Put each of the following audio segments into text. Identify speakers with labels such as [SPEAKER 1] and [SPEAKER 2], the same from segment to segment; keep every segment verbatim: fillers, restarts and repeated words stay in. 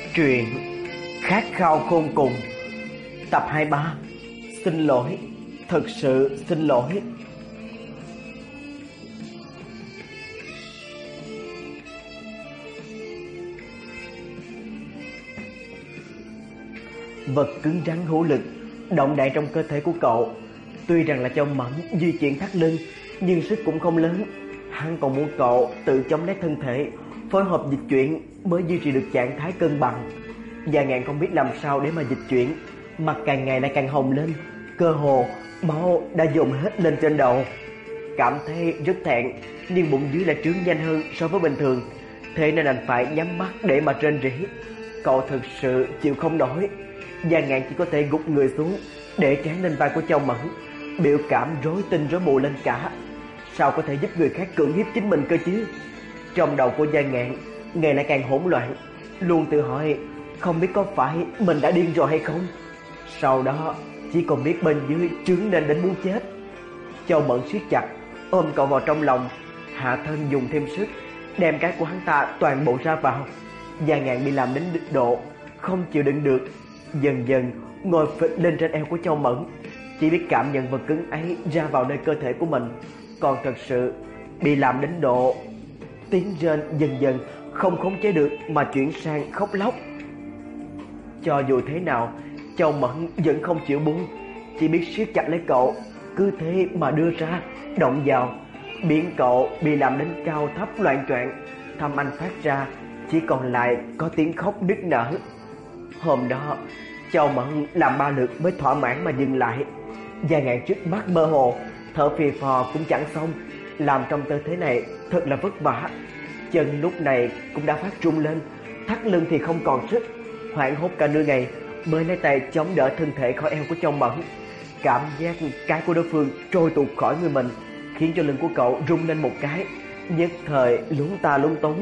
[SPEAKER 1] Truyện Khát khao khôn cùng, tập hai mươi ba. Xin lỗi, thật sự xin lỗi. Vật cứng rắn hữu lực động đậy trong cơ thể của cậu. Tuy rằng là Châu Mẫn di chuyển thắt lưng, nhưng sức cũng không lớn. Hắn còn muốn cậu tự chống lấy thân thể, phối hợp dịch chuyển mới duy trì được trạng thái cân bằng. Gia Ngạn không biết làm sao để mà dịch chuyển, mặt càng ngày lại càng hồng lên, cơ hồ máu đã dồn hết lên trên đầu. Cảm thấy rất thẹn, nhưng bụng dưới lại trướng nhanh hơn so với bình thường, thế nên đành phải nhắm mắt để mà rên rỉ. Cậu thực sự chịu không nổi. Gia Ngạn chỉ có thể gục người xuống để trán lên vai của Châu Mẫn, biểu cảm rối tinh rối mù lên cả. Sao có thể giúp người khác cưỡng hiếp chính mình cơ chứ? Trong đầu của Gia Ngạn ngày lại càng hỗn loạn, luôn tự hỏi không biết có phải mình đã điên rồi hay không. Sau đó chỉ còn biết bên dưới trướng lên đến muốn chết. Châu Mẫn siết chặt ôm cậu vào trong lòng, hạ thân dùng thêm sức đem cái của hắn ta toàn bộ ra vào. Gia Ngạn bị làm đến đứt độ, không chịu đựng được, dần dần ngồi phịch lên trên eo của Châu Mẫn, chỉ biết cảm nhận vật cứng ấy ra vào nơi cơ thể của mình. Còn thật sự bị làm đến độ tiếng rên dần dần không khống chế được mà chuyển sang khóc lóc. Cho dù thế nào, Châu Mẫn vẫn không chịu buông, chỉ biết siết chặt lấy cậu, cứ thế mà đưa ra, động vào, biến cậu bị làm đến cao thấp loạn choạng. Thâm anh phát ra chỉ còn lại có tiếng khóc nức nở. Hôm đó Châu Mẫn làm ba lượt mới thỏa mãn mà dừng lại. Gia Ngạn trước mắt mơ hồ, thở phì phò cũng chẳng xong, làm trong tư thế này thật là vất vả. Chân lúc này cũng đã phát run lên, thắt lưng thì không còn sức, hoảng hốt cả nửa ngày mới lấy tay chống đỡ thân thể khỏi eo của Châu Mẫn. Cảm giác cái của đối phương trôi tuột khỏi người mình khiến cho lưng của cậu rung lên một cái, nhất thời lúng ta lúng túng.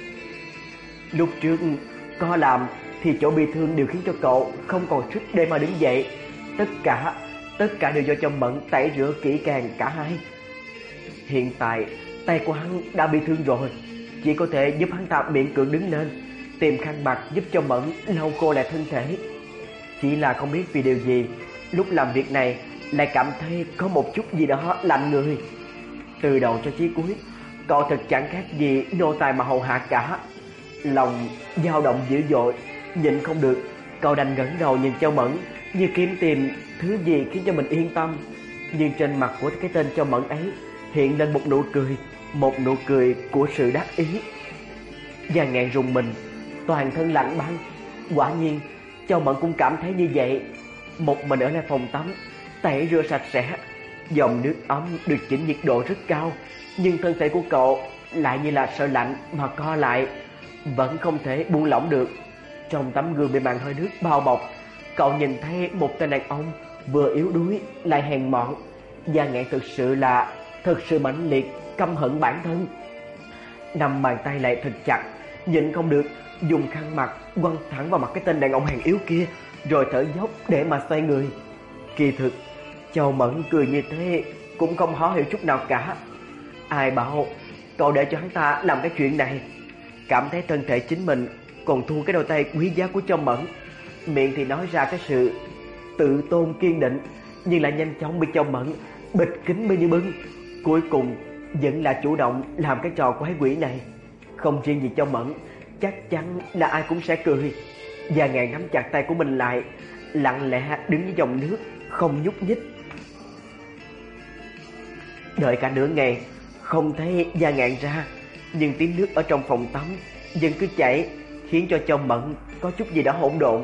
[SPEAKER 1] Lúc trước có làm thì chỗ bị thương đều khiến cho cậu không còn sức để mà đứng dậy. Tất cả, tất cả đều do Châu Mẫn tẩy rửa kỹ càng cả hai. Hiện tại tay của hắn đã bị thương rồi, chỉ có thể giúp hắn ta miễn cưỡng đứng lên, tìm khăn mặt giúp Châu Mẫn lau khô lại thân thể. Chỉ là không biết vì điều gì, lúc làm việc này lại cảm thấy có một chút gì đó lạnh người. Từ đầu cho chí cuối, cậu thật chẳng khác gì nô tài mà hầu hạ cả. Lòng dao động dữ dội, nhịn không được, cậu đành ngẩng đầu nhìn Châu Mẫn, như kiếm tìm thứ gì khiến cho mình yên tâm. Nhưng trên mặt của cái tên Châu Mẫn ấy hiện lên một nụ cười, một nụ cười của sự đắc ý. Gia Ngạn rùng mình, toàn thân lạnh băng. Quả nhiên Châu Mẫn cũng cảm thấy như vậy. Một mình ở lại phòng tắm, tẩy rửa sạch sẽ, dòng nước ấm được chỉnh nhiệt độ rất cao, nhưng thân thể của cậu lại như là sợ lạnh mà co lại, vẫn không thể buông lỏng được. Trong tấm gương bị màn hơi nước bao bọc, cậu nhìn thấy một tên đàn ông vừa yếu đuối lại hèn mọn. Gia Ngạn thực sự là thực sự mãnh liệt căm hận bản thân, nằm bàn tay lại thật chặt, nhịn không được dùng khăn mặt quăng thẳng vào mặt cái tên đàn ông hèn yếu kia, rồi thở dốc để mà xoay người. Kỳ thực Châu Mẫn cười như thế cũng không khó hiểu chút nào cả. Ai bảo cậu để cho hắn ta làm cái chuyện này. Cảm thấy thân thể chính mình còn thua cái đôi tay quý giá của Châu Mẫn, miệng thì nói ra cái sự tự tôn kiên định, nhưng lại nhanh chóng bị Châu Mẫn bịt kín bên như bưng. Cuối cùng vẫn là chủ động làm cái trò quái quỷ này. Không riêng gì Châu Mẫn, chắc chắn là ai cũng sẽ cười. Gia Ngạn nắm chặt tay của mình lại, lặng lẽ đứng dưới dòng nước không nhúc nhích. Đợi cả nửa ngày không thấy Gia Ngạn ra, nhưng tiếng nước ở trong phòng tắm vẫn cứ chảy, khiến cho Châu Mẫn có chút gì đó hỗn độn.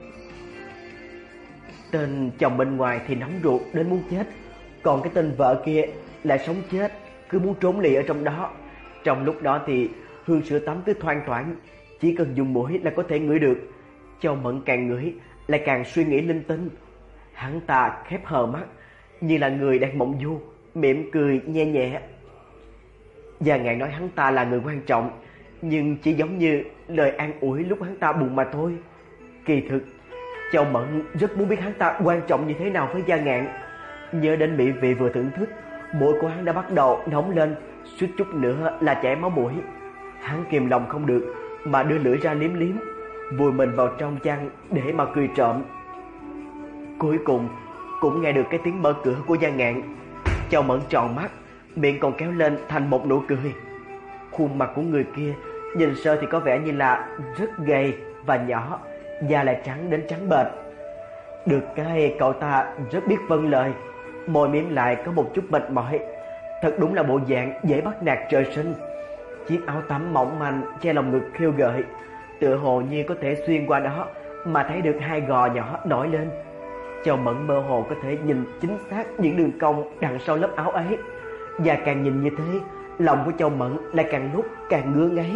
[SPEAKER 1] Tên chồng bên ngoài thì nóng ruột đến muốn chết, còn cái tên vợ kia lại sống chết cứ muốn trốn lì ở trong đó. Trong lúc đó thì hương sữa tắm cứ thoang thoảng, chỉ cần dùng mũi là có thể ngửi được. Châu Mẫn càng ngửi lại càng suy nghĩ linh tinh. Hắn ta khép hờ mắt như là người đang mộng du, mỉm cười nhẹ nhẹ. Gia Ngạn nói hắn ta là người quan trọng, nhưng chỉ giống như lời an ủi lúc hắn ta buồn mà thôi. Kỳ thực Châu Mẫn rất muốn biết hắn ta quan trọng như thế nào với Gia Ngạn. Nhớ đến mỹ vị vừa thưởng thức, mũi của hắn đã bắt đầu nóng lên, suýt chút nữa là chảy máu mũi. Hắn kìm lòng không được mà đưa lưỡi ra liếm liếm. vùi mình vào trong chăn để mà cười trộm. Cuối cùng cũng nghe được cái tiếng mở cửa của Gia Ngạn. Châu Mẫn tròn mắt, miệng còn kéo lên thành một nụ cười. Khuôn mặt của người kia nhìn sơ thì có vẻ như là rất gầy và nhỏ, da lại trắng đến trắng bệch. Được cái cậu ta rất biết vâng lời, môi mím lại có một chút mệt mỏi. Thật đúng là bộ dạng dễ bắt nạt trời sinh. Chiếc áo tắm mỏng manh che lòng ngực khiêu gợi, tựa hồ như có thể xuyên qua đó mà thấy được hai gò nhỏ nổi lên. Châu Mẫn mơ hồ có thể nhìn chính xác những đường cong đằng sau lớp áo ấy, và càng nhìn như thế, lòng của Châu Mẫn lại càng lúc càng ngứa ngáy.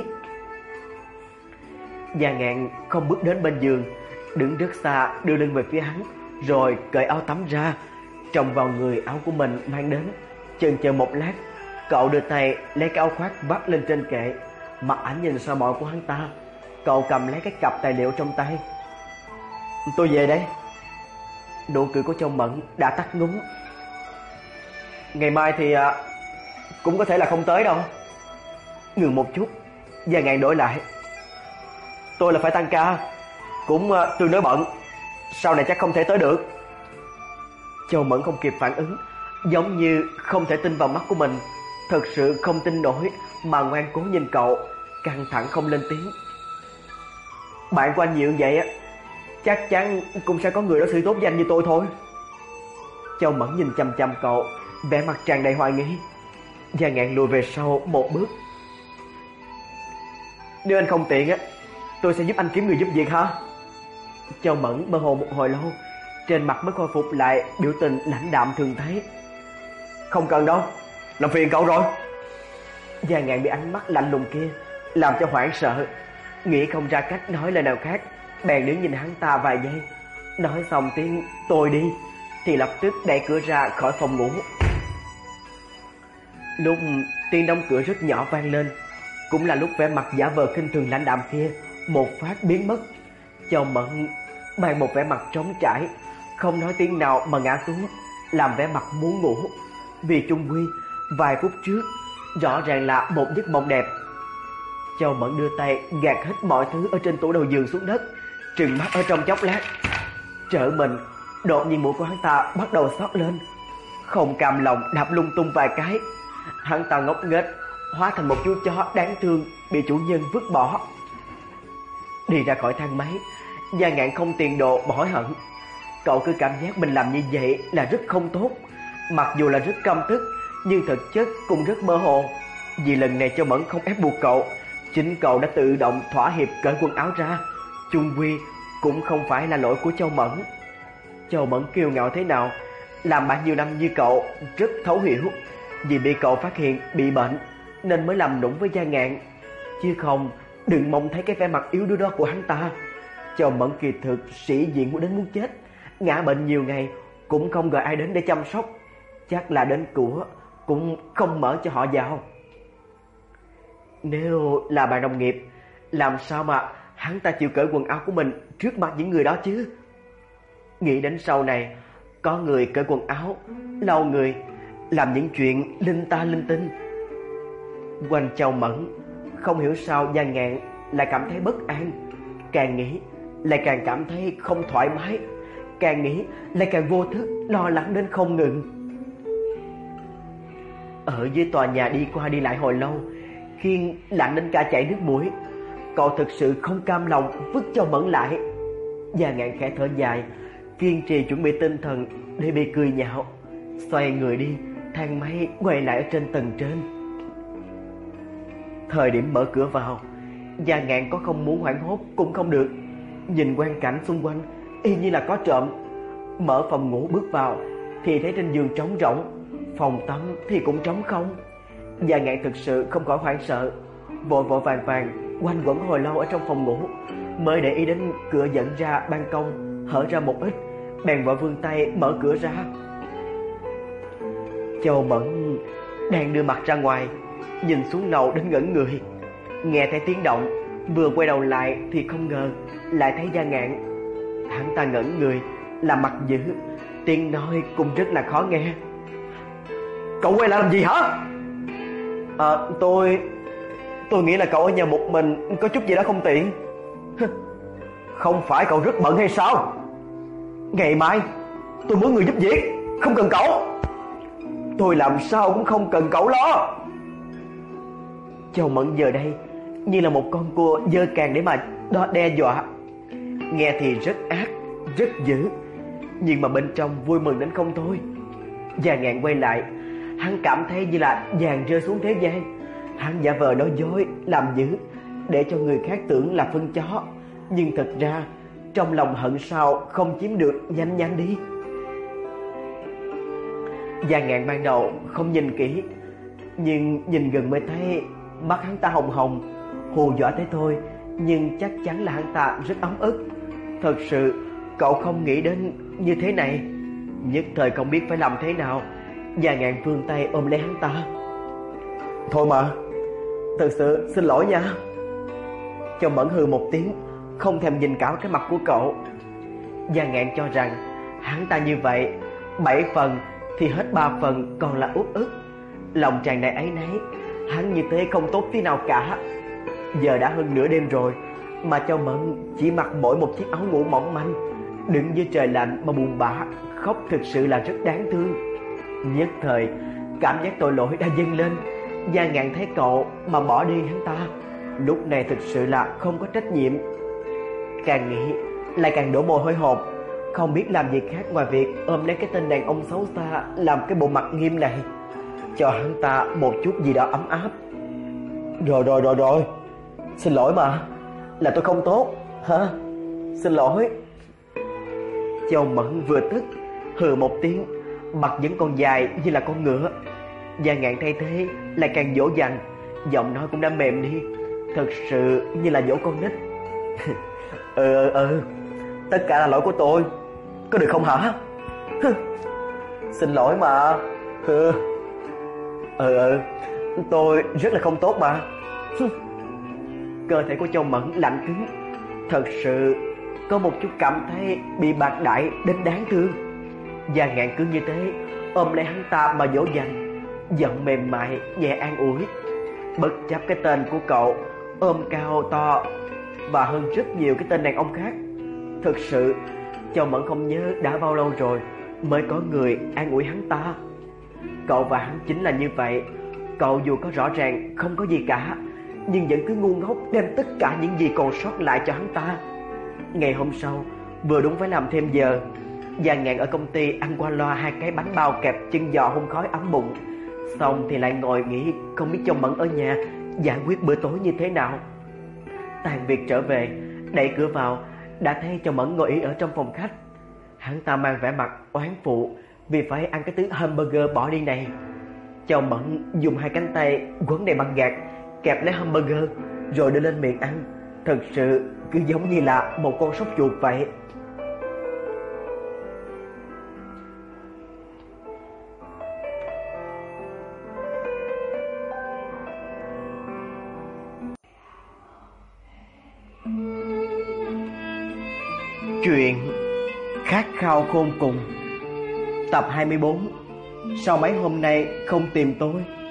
[SPEAKER 1] Gia Ngạn không bước đến bên giường, đứng rất xa đưa lưng về phía hắn, rồi cởi áo tắm ra, trồng vào người áo của mình mang đến. Chần chờ một lát, cậu đưa tay lấy cái áo khoác vắt lên trên kệ, mặt ảnh nhìn soi mói của hắn ta. Cậu cầm lấy cái cặp tài liệu trong tay. Tôi về đây. Nụ cười của Châu Mẫn đã tắt ngúm. Ngày mai thì à, cũng có thể là không tới đâu. Ngừng một chút, Gia Ngạn đổi lại. Tôi là phải tăng ca, cũng à, tương đối bận, sau này chắc không thể tới được. Châu Mẫn không kịp phản ứng, giống như không thể tin vào mắt của mình, thật sự không tin nổi mà ngoan cố nhìn cậu, căng thẳng không lên tiếng. Bạn của anh nhiều vậy á, chắc chắn cũng sẽ có người đối xử tốt với anh như tôi thôi. Châu Mẫn nhìn chằm chằm cậu, vẻ mặt tràn đầy hoài nghi. Gia Ngạn lùi về sau một bước. Nếu anh không tiện á, tôi sẽ giúp anh kiếm người giúp việc ha. Châu Mẫn mơ hồ một hồi lâu, trên mặt mới khôi phục lại biểu tình lãnh đạm thường thấy. Không cần đâu, làm phiền cậu rồi. Gia Ngạn bị ánh mắt lạnh lùng kia làm cho hoảng sợ, nghĩ không ra cách nói lời nào khác, bèn đứng nhìn hắn ta vài giây, nói xong tiếng tôi đi thì lập tức đẩy cửa ra khỏi phòng ngủ. Lúc tiếng đóng cửa rất nhỏ vang lên, cũng là lúc vẻ mặt giả vờ khinh thường lãnh đạm kia một phát biến mất. Châu Mẫn mang một vẻ mặt trống trải, không nói tiếng nào mà ngã xuống, làm vẻ mặt muốn ngủ. Vì chung quy vài phút trước rõ ràng là một giấc mộng đẹp. Châu Mẫn đưa tay gạt hết mọi thứ ở trên tủ đầu giường xuống đất, trừng mắt ở trong chốc lát. Trở mình, đột nhiên mũi của hắn ta bắt đầu xót lên, không cam lòng đạp lung tung vài cái. Hắn ta ngốc nghếch hóa thành một chú chó đáng thương bị chủ nhân vứt bỏ. Đi ra khỏi thang máy, Gia Ngạn không tiền đồ mà hối hận. Cậu cứ cảm giác mình làm như vậy là rất không tốt, mặc dù là rất căm tức, nhưng thực chất cũng rất mơ hồ. Vì lần này Châu Mẫn không ép buộc cậu, chính cậu đã tự động thỏa hiệp cởi quần áo ra. Chung quy cũng không phải là lỗi của Châu Mẫn. Châu Mẫn kiêu ngạo thế nào, làm bạn nhiều năm như cậu rất thấu hiểu. Vì bị cậu phát hiện bị bệnh nên mới làm nũng với Gia Ngạn, chứ không đừng mong thấy cái vẻ mặt yếu đuối đó của hắn ta. Châu Mẫn kỳ thực sĩ diện muốn đến muốn chết, ngã bệnh nhiều ngày cũng không gọi ai đến để chăm sóc, chắc là đến cửa cũng không mở cho họ vào. Nếu là bạn đồng nghiệp, làm sao mà hắn ta chịu cởi quần áo của mình trước mặt những người đó chứ? Nghĩ đến sau này có người cởi quần áo, lau người, làm những chuyện linh ta linh tinh. Quanh Châu Mẫn, không hiểu sao Gia Ngạn lại cảm thấy bất an. Càng nghĩ lại càng cảm thấy không thoải mái, càng nghĩ lại càng vô thức lo lắng đến không ngừng. Ở dưới tòa nhà đi qua đi lại hồi lâu, Khiên lạnh đến cả chảy nước mũi. Cậu thực sự không cam lòng vứt Châu Mẫn lại. Gia Ngạn khẽ thở dài, kiên trì chuẩn bị tinh thần để bị cười nhạo, xoay người đi, thang máy quay lại ở trên tầng trên. Thời điểm mở cửa vào, Gia Ngạn có không muốn hoảng hốt cũng không được. Nhìn quang cảnh xung quanh y như là có trộm. Mở phòng ngủ bước vào thì thấy trên giường trống rỗng, phòng tắm thì cũng trống không. Gia Ngạn thực sự không khỏi hoảng sợ, vội vội vàng vàng quanh quẩn hồi lâu ở trong phòng ngủ, mới để ý đến cửa dẫn ra ban công hở ra một ít, bèn vội vươn tay mở cửa ra. Châu Mẫn đang đưa mặt ra ngoài, nhìn xuống lầu đến ngẩn người. Nghe thấy tiếng động, vừa quay đầu lại thì không ngờ lại thấy Gia Ngạn. Hắn ta ngẩn người, làm mặt dữ, tiếng nói cũng rất là khó nghe. Cậu quay lại làm gì hả? À, tôi... Tôi nghĩ là cậu ở nhà một mình có chút gì đó không tiện. Không phải cậu rất bận hay sao? Ngày mai tôi muốn người giúp việc, không cần cậu. Tôi làm sao cũng không cần cậu lo. Châu Mẫn giờ đây như là một con cua dơ càng để mà đo đe dọa. Nghe thì rất ác, rất dữ, nhưng mà bên trong vui mừng đến không thôi. Gia Ngạn quay lại, hắn cảm thấy như là vàng rơi xuống thế gian. Hắn giả vờ nói dối, làm dữ để cho người khác tưởng là phân chó, nhưng thật ra trong lòng hận sao không chiếm được, nhanh nhanh đi. Gia Ngạn ban đầu không nhìn kỹ, nhưng nhìn gần mới thấy mắt hắn ta hồng hồng, hù dọa thế thôi, nhưng chắc chắn là hắn ta rất ấm ức. Thật sự cậu không nghĩ đến như thế này. Nhất thời không biết phải làm thế nào. Gia Ngạn vươn tay ôm lấy hắn ta. Thôi mà, thật sự xin lỗi nha. Châu Mẫn hừ một tiếng, không thèm nhìn cả cái mặt của cậu. Gia Ngạn cho rằng hắn ta như vậy, bảy phần thì hết ba phần còn là uất ức. Lòng tràn đầy áy náy, hắn như thế không tốt tí nào cả. Giờ đã hơn nửa đêm rồi mà Châu Mẫn chỉ mặc mỗi một chiếc áo ngủ mỏng manh, đứng dưới trời lạnh mà buồn bã khóc, thực sự là rất đáng thương. Nhất thời cảm giác tội lỗi đã dâng lên. Gia Ngạn thấy cậu mà bỏ đi hắn ta, lúc này thực sự là không có trách nhiệm. Càng nghĩ lại càng đổ mồ hôi hột, không biết làm gì khác ngoài việc ôm lấy cái tên đàn ông xấu xa làm cái bộ mặt nghiêm này, cho hắn ta một chút gì đó ấm áp. Rồi rồi rồi rồi, xin lỗi mà, là tôi không tốt hả? Xin lỗi. Châu Mẫn vừa tức hừ một tiếng, mặt vẫn còn dài như là con ngựa. Gia Ngạn thay thế lại càng dỗ dành, giọng nói cũng đã mềm đi, thật sự như là dỗ con nít. ừ ừ ừ tất cả là lỗi của tôi, có được không hả? Xin lỗi mà. ừ ừ ừ tôi rất là không tốt mà. Cơ thể của Châu Mẫn lạnh cứng, thật sự có một chút cảm thấy bị bạc đãi đến đáng thương. Gia Ngạn cứ như thế ôm lấy hắn ta mà dỗ dành, giọng mềm mại nhẹ an ủi. Bất chấp cái tên của cậu ôm cao to và hơn rất nhiều cái tên đàn ông khác. Thực sự Châu Mẫn không nhớ đã bao lâu rồi mới có người an ủi hắn ta. Cậu và hắn chính là như vậy. Cậu dù có rõ ràng không có gì cả, nhưng vẫn cứ ngu ngốc đem tất cả những gì còn sót lại cho hắn ta. Ngày hôm sau vừa đúng phải làm thêm giờ, Gia Ngạn ở công ty ăn qua loa hai cái bánh bao kẹp chân giò hun khói ấm bụng, xong thì lại ngồi nghĩ không biết Châu Mẫn ở nhà giải quyết bữa tối như thế nào. Tàn việc trở về, đẩy cửa vào đã thấy Châu Mẫn ngồi ý ở trong phòng khách. Hắn ta mang vẻ mặt oán phụ vì phải ăn cái thứ hamburger bỏ đi này. Châu Mẫn dùng hai cánh tay quấn đầy băng gạc kẹp lấy hamburger rồi đưa lên miệng ăn, thật sự cứ giống như là một con sóc chuột vậy. Chuyện Khát khao khôn cùng, tập hai mươi bốn. Sao mấy hôm nay không tìm tôi?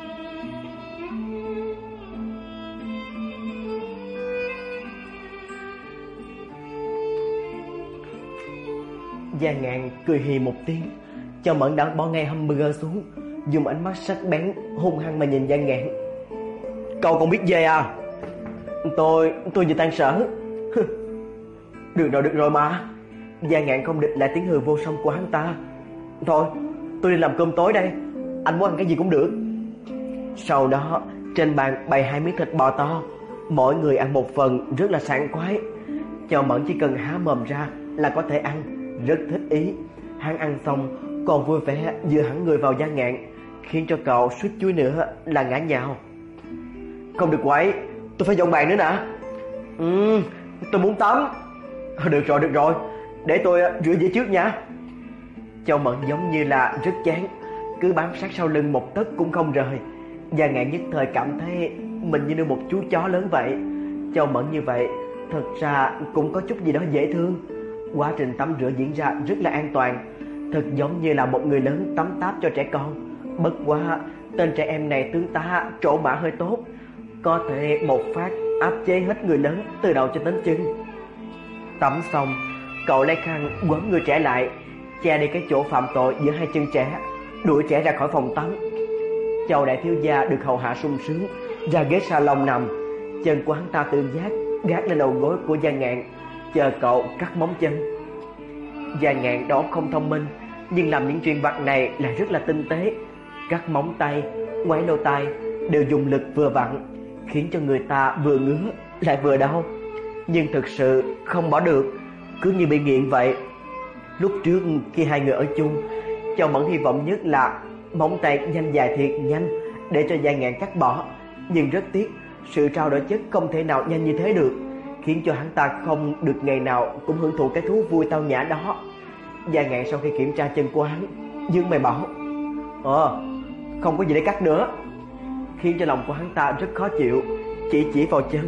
[SPEAKER 1] Gia Ngạn cười hì một tiếng. Châu Mẫn đã bỏ ngay hamburger xuống, dùng ánh mắt sắc bén hung hăng mà nhìn Gia Ngạn. Cậu còn biết về à? Tôi, tôi vừa tan sở. Được rồi, được rồi mà. Gia Ngạn không địch lại tiếng hừ vô song của hắn ta. Thôi, tôi đi làm cơm tối đây, anh muốn ăn cái gì cũng được. Sau đó trên bàn bày hai miếng thịt bò to, mỗi người ăn một phần rất là sảng khoái. Châu Mẫn chỉ cần há mồm ra là có thể ăn, rất thích ý. Hắn ăn xong còn vui vẻ dựa hẳn người vào Gia Ngạn, khiến cho cậu suýt chuối nữa là ngã nhào. Không được quậy, tôi phải dọn bàn nữa nè. Ừ, tôi muốn tắm. Được rồi, được rồi, để tôi rửa dĩa trước nha. Châu Mẫn giống như là rất chán, cứ bám sát sau lưng một tấc cũng không rời. Gia Ngạn nhất thời cảm thấy mình như nuôi một chú chó lớn vậy. Châu Mẫn như vậy thật ra cũng có chút gì đó dễ thương. Quá trình tắm rửa diễn ra rất là an toàn, thật giống như là một người lớn tắm táp cho trẻ con. Bất quá tên trẻ em này tướng tá trổ mã hơi tốt, có thể một phát áp chế hết người lớn từ đầu cho đến chân. Tắm xong, cậu lấy khăn quấn người trẻ lại, che đi cái chỗ phạm tội giữa hai chân trẻ, đuổi trẻ ra khỏi phòng tắm. Châu đại thiếu gia được hầu hạ sung sướng, ra ghế salon nằm, chân của hắn ta tự giác gác lên đầu gối của Gia Ngạn, chờ cậu cắt móng chân. Gia Ngạn đó không thông minh, nhưng làm những chuyện vặt này là rất là tinh tế. Cắt móng tay, ngoáy lỗ tai đều dùng lực vừa vặn, khiến cho người ta vừa ngứa lại vừa đau, nhưng thực sự không bỏ được, cứ như bị nghiện vậy. Lúc trước khi hai người ở chung, Châu Mẫn hy vọng nhất là móng tay nhanh dài thiệt nhanh để cho Gia Ngạn cắt bỏ, nhưng rất tiếc sự trao đổi chất không thể nào nhanh như thế được, khiến cho hắn ta không được ngày nào cũng hưởng thụ cái thú vui tao nhã đó. Gia Ngạn sau khi kiểm tra chân của hắn, nhưng mày bảo Ờ, không có gì để cắt nữa, khiến cho lòng của hắn ta rất khó chịu, chỉ chỉ vào chân.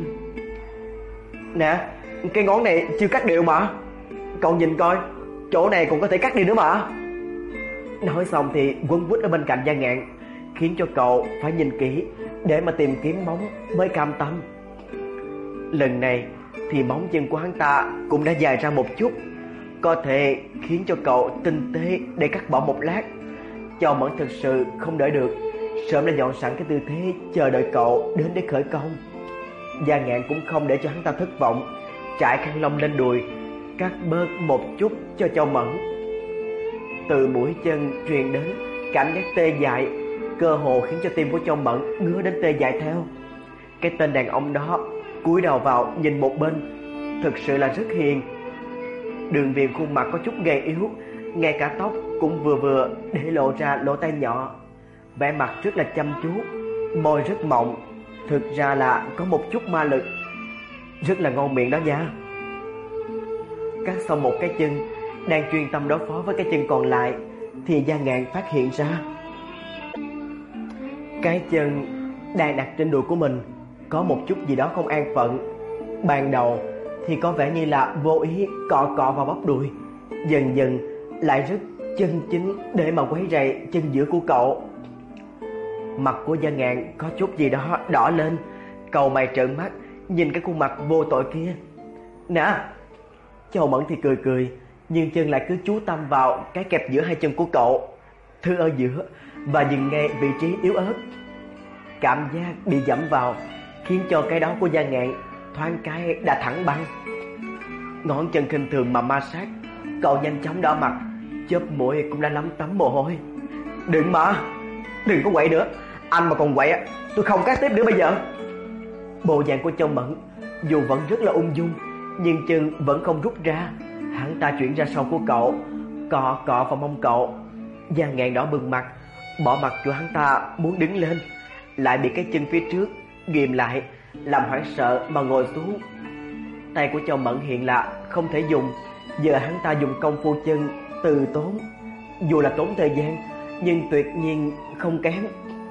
[SPEAKER 1] Nè, cái ngón này chưa cắt đều mà, cậu nhìn coi, chỗ này cũng có thể cắt đi nữa mà. Nói xong thì quấn quýt ở bên cạnh Gia Ngạn, khiến cho cậu phải nhìn kỹ để mà tìm kiếm móng mới cam tâm. Lần này thì móng chân của hắn ta cũng đã dài ra một chút, có thể khiến cho cậu tinh tế để cắt bỏ một lát. Châu Mẫn thực sự không đợi được, sớm đã dọn sẵn cái tư thế chờ đợi cậu đến để khởi công. Gia Ngạn cũng không để cho hắn ta thất vọng, trải khăn lông lên đùi, cắt bớt một chút cho Châu Mẫn. Từ mũi chân truyền đến cảm giác tê dại, cơ hồ khiến cho tim của Châu Mẫn ngứa đến tê dại theo. Cái tên đàn ông đó cúi đầu vào nhìn một bên, thực sự là rất hiền. Đường viền khuôn mặt có chút gầy yếu, ngay cả tóc cũng vừa vừa để lộ ra lỗ tai nhỏ, vẻ mặt rất là chăm chú, môi rất mọng, thực ra là có một chút ma lực, rất là ngon miệng đó nha. Cắt xong một cái chân, đang chuyên tâm đối phó với cái chân còn lại, thì Gia Ngạn phát hiện ra cái chân đang đặt trên đùi của mình có một chút gì đó không an phận. Ban đầu thì có vẻ như là vô ý cọ cọ vào bắp đùi, dần dần lại rất chân chính để mà quấy rầy chân giữa của cậu. Mặt của Gia Ngạn có chút gì đó đỏ lên, cau mày trợn mắt nhìn cái khuôn mặt vô tội kia. Nè, Châu Mẫn thì cười cười, nhưng chân lại cứ chú tâm vào cái kẹp giữa hai chân của cậu, thứ ở giữa và dừng ngay vị trí yếu ớt. Cảm giác bị dẫm vào khiến cho cái đó của Gia Ngạn thoáng cái đã thẳng băng. Ngón chân khinh thường mà ma sát, cậu nhanh chóng đỏ mặt, chớp mũi cũng đã lấm tấm mồ hôi. Đừng mà, đừng có quậy nữa, anh mà còn quậy tôi không cắt tiếp nữa bây giờ. Bộ dạng của Châu Mẫn dù vẫn rất là ung dung, nhưng chân vẫn không rút ra. Hắn ta chuyển ra sau của cậu, cọ cọ vào mông cậu. Gia Ngạn đỏ bừng mặt, bỏ mặt cho hắn ta muốn đứng lên, lại bị cái chân phía trước ghìm lại, làm hoảng sợ mà ngồi xuống. Tay của Châu Mẫn hiện là không thể dùng, giờ hắn ta dùng công phu chân từ tốn, dù là tốn thời gian nhưng tuyệt nhiên không kém.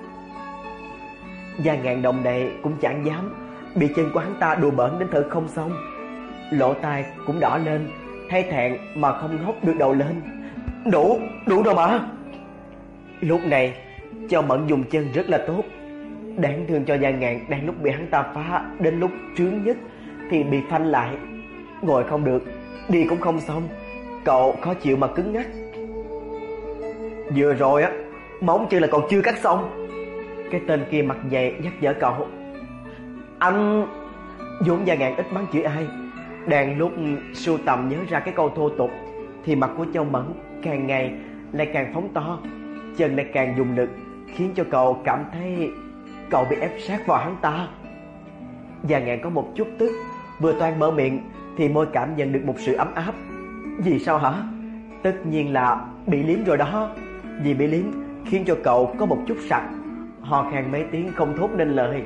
[SPEAKER 1] Gia Ngạn động đậy cũng chẳng dám, bị chân của hắn ta đùa bỡn đến thở không xong. Lỗ tai cũng đỏ lên, thấy thẹn mà không ngóc được đầu lên. Đủ, đủ rồi mà. Lúc này Châu Mẫn dùng chân rất là tốt. Đáng thương cho Gia Ngạn đang lúc bị hắn ta phá đến lúc trướng nhất thì bị phanh lại, ngồi không được, đi cũng không xong, cậu khó chịu mà cứng ngắc. Vừa rồi á, móng chân là cậu chưa cắt xong. Cái tên kia mặt dày nhắc nhở cậu. Anh... vốn Gia Ngạn ít mắng chửi ai, đang lúc sưu tầm nhớ ra cái câu thô tục thì mặt của Châu Mẫn càng ngày lại càng phóng to, chân lại càng dùng lực, khiến cho cậu cảm thấy cậu bị ép sát vào hắn ta. Gia Ngạn có một chút tức, vừa toan mở miệng thì môi cảm nhận được một sự ấm áp. Vì sao hả? Tất nhiên là bị liếm rồi đó. Vì bị liếm khiến cho cậu có một chút sặc, ho khan mấy tiếng không thốt nên lời.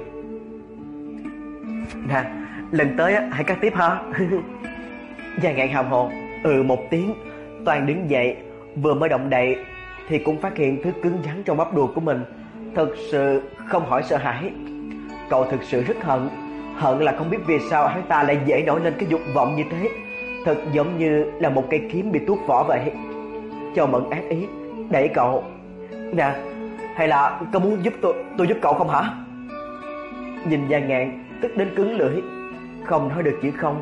[SPEAKER 1] Nè, lần tới hãy cắt tiếp ha. Gia Ngạn hàm hồ ừ một tiếng, toàn đứng dậy, vừa mới động đậy thì cũng phát hiện thứ cứng rắn trong bắp đùi của mình, thật sự không hỏi sợ hãi. Cậu thực sự rất hận, hận là không biết vì sao hắn ta lại dễ nổi lên cái dục vọng như thế, thật giống như là một cây kiếm bị tuốt vỏ vậy. Châu Mẫn ác ý đẩy cậu. Nè, hay là có muốn giúp tôi tôi giúp cậu không hả? Nhìn Gia Ngạn tức đến cứng lưỡi, không nói được chữ không,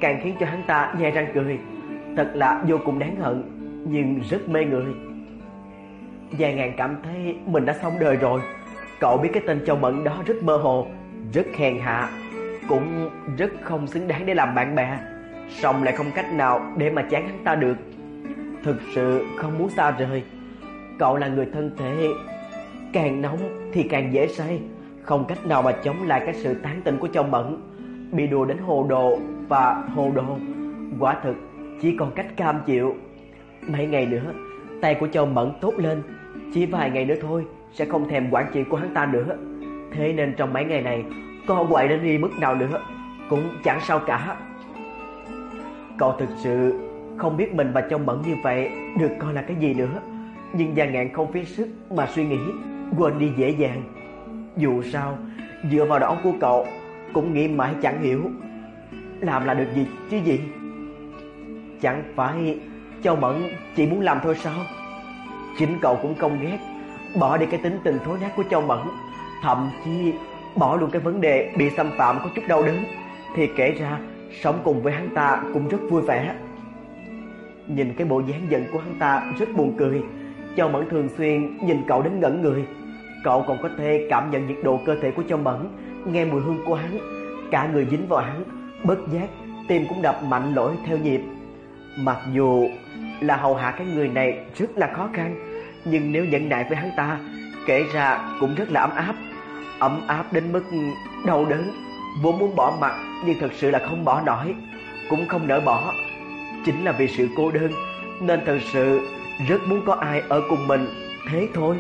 [SPEAKER 1] càng khiến cho hắn ta nhe răng cười. Thật là vô cùng đáng hận, nhưng rất mê người. Giang Ngạn cảm thấy mình đã xong đời rồi. Cậu biết cái tên Châu Mẫn đó rất mơ hồ, rất hèn hạ, cũng rất không xứng đáng để làm bạn bè, song lại không cách nào để mà chán hắn ta được. Thực sự không muốn xa rời. Cậu là người thân thể càng nóng thì càng dễ say, không cách nào mà chống lại cái sự tán tỉnh của Châu Mẫn. Bị đùa đến hồ đồ và hồ đồ, quả thực chỉ còn cách cam chịu. Mấy ngày nữa tay của Châu Mẫn tốt lên, chỉ vài ngày nữa thôi sẽ không thèm quản chuyện của hắn ta nữa. Thế nên trong mấy ngày này có quậy đến đi mức nào nữa cũng chẳng sao cả. Cậu thực sự không biết mình và Châu Mẫn như vậy được coi là cái gì nữa. Nhưng Giang Ngạn không phí sức mà suy nghĩ, quên đi dễ dàng. Dù sao dựa vào đầu óc của cậu cũng nghĩ mãi chẳng hiểu làm là được gì chứ gì. Chẳng phải Châu Mẫn chỉ muốn làm thôi sao? Chính cậu cũng không ghét, bỏ đi cái tính tình thối nát của Châu Mẫn, thậm chí bỏ luôn cái vấn đề bị xâm phạm có chút đau đớn, thì kể ra sống cùng với hắn ta cũng rất vui vẻ. Nhìn cái bộ dáng giận của hắn ta rất buồn cười. Châu Mẫn thường xuyên nhìn cậu đến ngẩn người. Cậu còn có thể cảm nhận nhiệt độ cơ thể của Châu Mẫn, nghe mùi hương của hắn, cả người dính vào hắn, bất giác tim cũng đập mạnh lỗi theo nhịp. Mặc dù là hầu hạ cái người này rất là khó khăn, nhưng nếu nhẫn nại với hắn ta, kể ra cũng rất là ấm áp. Ấm áp đến mức đau đớn, vốn muốn bỏ mặt nhưng thật sự là không bỏ nổi, cũng không nỡ bỏ. Chính là vì sự cô đơn nên thật sự rất muốn có ai ở cùng mình, thế thôi.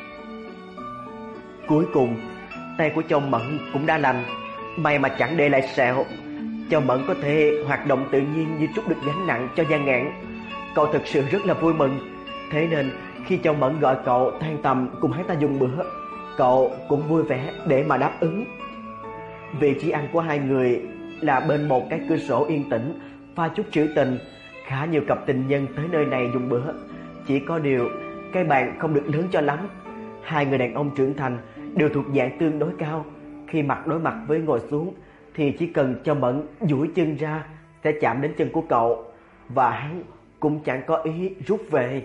[SPEAKER 1] Cuối cùng tay của Châu Mẫn cũng đã lành, may mà chẳng để lại sẹo. Châu Mẫn có thể hoạt động tự nhiên như trút được gánh nặng cho Giang Ngạn. Cậu thực sự rất là vui mừng. Thế nên khi Châu Mẫn gọi cậu than tầm cùng hắn ta dùng bữa, cậu cũng vui vẻ để mà đáp ứng. Vị trí ăn của hai người là bên một cái cửa sổ yên tĩnh, pha chút trữ tình. Khá nhiều cặp tình nhân tới nơi này dùng bữa. Chỉ có điều cái bàn không được lớn cho lắm. Hai người đàn ông trưởng thành đều thuộc dạng tương đối cao. Khi mặt đối mặt với ngồi xuống thì chỉ cần Châu Mẫn duỗi chân ra sẽ chạm đến chân của cậu, và hắn cũng chẳng có ý rút về.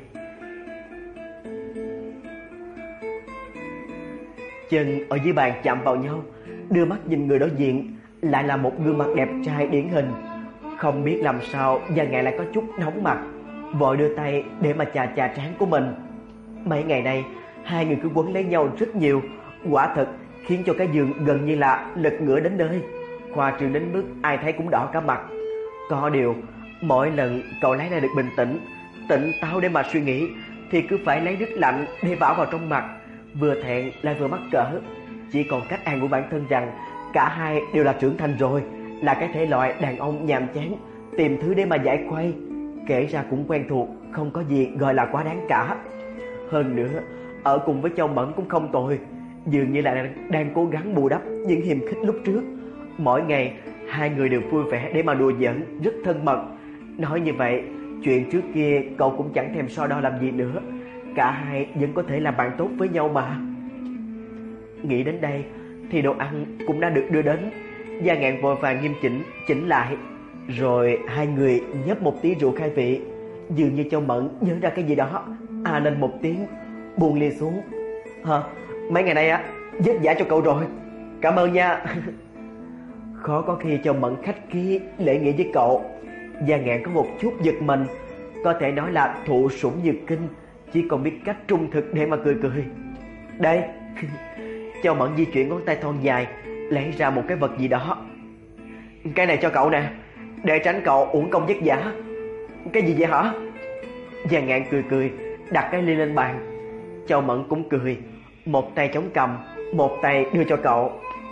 [SPEAKER 1] Chân ở dưới bàn chạm vào nhau, đưa mắt nhìn người đối diện lại là một gương mặt đẹp trai điển hình. Không biết làm sao Giang Ngạn lại có chút nóng mặt, vội đưa tay để mà chà chà trán của mình. Mấy ngày nay hai người cứ quấn lấy nhau rất nhiều, quả thật khiến cho cái giường gần như là lật ngửa đến nơi, khoa trương đến mức ai thấy cũng đỏ cả mặt. Có điều mỗi lần cậu lấy lại được bình tĩnh, tỉnh táo để mà suy nghĩ, thì cứ phải lấy nước lạnh để vả vào trong mặt, vừa thẹn lại vừa mắc cỡ. Chỉ còn cách an ủi bản thân rằng cả hai đều là trưởng thành rồi, là cái thể loại đàn ông nhàm chán, tìm thứ để mà giải khuây. Kể ra cũng quen thuộc, không có gì gọi là quá đáng cả. Hơn nữa ở cùng với Châu Mẫn cũng không tồi, dường như là đang, đang cố gắng bù đắp những hiềm khích lúc trước. Mỗi ngày hai người đều vui vẻ để mà đùa giỡn, rất thân mật. Nói như vậy, chuyện trước kia cậu cũng chẳng thèm so đo làm gì nữa. Cả hai vẫn có thể làm bạn tốt với nhau mà. Nghĩ đến đây thì đồ ăn cũng đã được đưa đến. Giang Ngạn vội vàng nghiêm chỉnh chỉnh lại, rồi hai người nhấp một tí rượu khai vị. Dường như Châu Mẫn nhớ ra cái gì đó, à lên một tiếng, buông ly xuống. Hả? Mấy ngày nay á vất vả cho cậu rồi, cảm ơn nha. Khó có khi Châu Mẫn khách khí lễ nghĩa với cậu. Giang Ngạn có một chút giật mình, có thể nói là thụ sủng nhược kinh, chỉ còn biết cách trung thực để mà cười cười. Đây. Châu Mẫn di chuyển ngón tay thon dài, lấy ra một cái vật gì đó. Cái này cho cậu nè, để tránh cậu uổng công vất vả. Cái gì vậy hả? Giang Ngạn cười cười, đặt cái ly lên bàn. Châu Mẫn cũng cười, một tay chống cằm, một tay đưa cho cậu.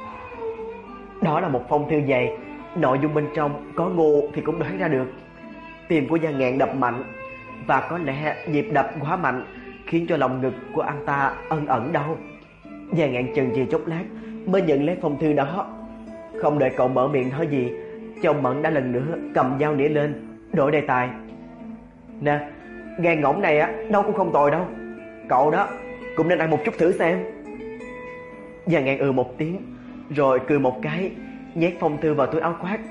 [SPEAKER 1] Đó là một phong thư dày, nội dung bên trong có ngu thì cũng đoán ra được. Tim của Giang Ngạn đập mạnh, và có lẽ nhịp đập quá mạnh khiến cho lòng ngực của anh ta ẩn ẩn đau. Giang Ngạn chần chừ chốc lát mới nhận lấy phong thư đó. Không đợi cậu mở miệng nói gì, Châu Mẫn đã lần nữa cầm dao nĩa lên, đổi đề tài. Nè, gan ngỗng này á đâu cũng không tồi đâu, cậu đó cũng nên ăn một chút thử xem. Giang Ngạn ừ một tiếng, rồi cười một cái, nhét phong thư vào túi áo khoác.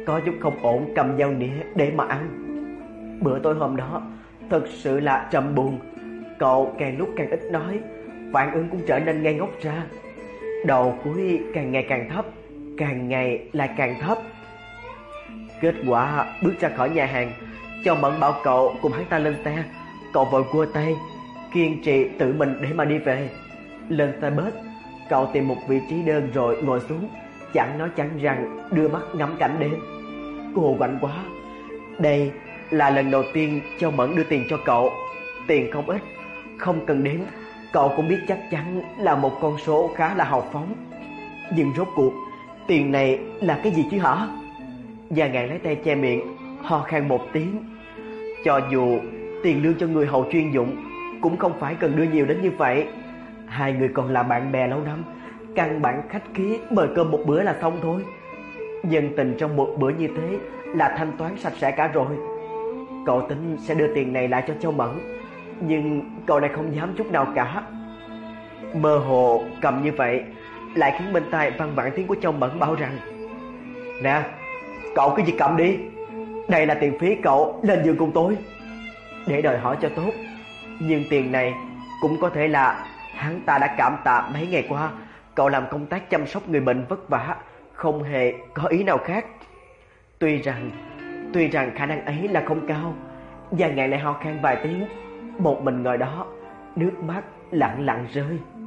[SPEAKER 1] có chút không ổn cầm dao nĩa để mà ăn. Bữa tối hôm đó thật sự là trầm buồn. Cậu càng lúc càng ít nói, phản ứng cũng trở nên ngây ngốc ra. Đầu cuối càng ngày càng thấp, càng ngày lại càng thấp. Kết quả bước ra khỏi nhà hàng, Châu Mẫn bảo cậu cùng hắn ta lên xe. Cậu vội cua tay, kiên trì tự mình để mà đi về. Lên xe bus, cậu tìm một vị trí đơn rồi ngồi xuống, chẳng nói chẳng rằng đưa mắt ngắm cảnh đêm. Cô quạnh quá. Đây là lần đầu tiên Châu Mẫn đưa tiền cho cậu. Tiền không ít, không cần đếm, cậu cũng biết chắc chắn là một con số khá là hào phóng. Nhưng rốt cuộc tiền này là cái gì chứ hả? Gia Ngạn lấy tay che miệng, ho khan một tiếng. Cho dù tiền lương cho người hầu chuyên dụng cũng không phải cần đưa nhiều đến như vậy. Hai người còn là bạn bè lâu năm, căn bản khách khí mời cơm một bữa là xong thôi. Nhân tình trong một bữa như thế là thanh toán sạch sẽ cả rồi. Cậu tính sẽ đưa tiền này lại cho Châu Mẫn, nhưng cậu lại không dám chút nào cả. Mơ hồ cầm như vậy lại khiến bên tai vang vẳng tiếng của Châu Mẫn bảo rằng: "Nè, cậu cứ việc cầm đi. Đây là tiền phí cậu lên giường cùng tôi." Để đòi hỏi cho tốt, nhưng tiền này cũng có thể là hắn ta đã cảm tạ mấy ngày qua cậu làm công tác chăm sóc người bệnh vất vả, không hề có ý nào khác. Tuy rằng Tuy rằng khả năng ấy là không cao. Gia Ngạn lại ho khan vài tiếng, một mình ngồi đó, nước mắt lặng lặng rơi.